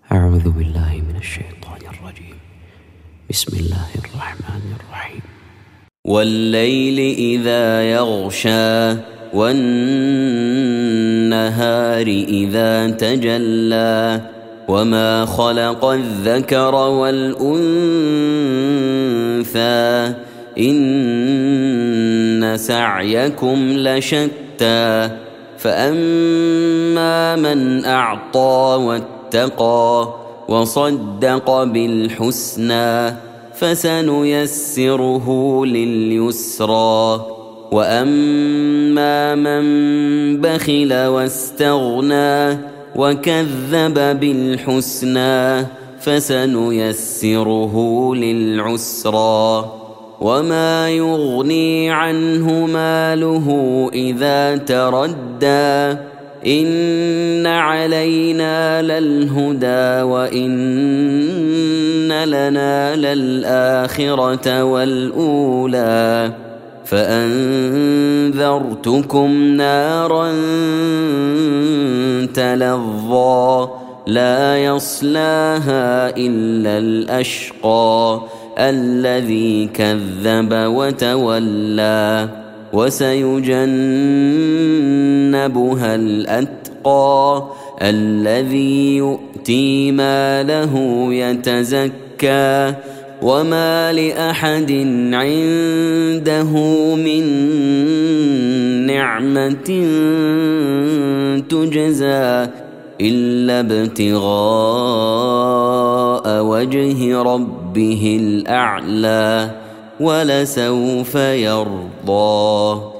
أعوذ بالله من الشيطان الرجيم. بسم الله الرحمن الرحيم. والليل إذا يغشى والنهار إذا تجلى وما خلق الذكر والأنثى إن سعيكم لشتى فأما من أعطى واتقى وصدق بالحسنى فسنيسره لليسرى وأما من بخل واستغنى وكذب بالحسنى فسنيسره للعسرى وما يغني عنه ماله إذا تردى إن علينا للهدى وإن لنا للآخرة والأولى فأنذرتكم نارا تلظى لا يصلاها إلا الأشقى الذي كذب وتولى وسيجنبها الأتقى الذي يؤتي ماله يتزكى وما لأحد عنده من نعمة تجزى إلا ابتغاء وجه ربه الأعلى ولسوف يرضى.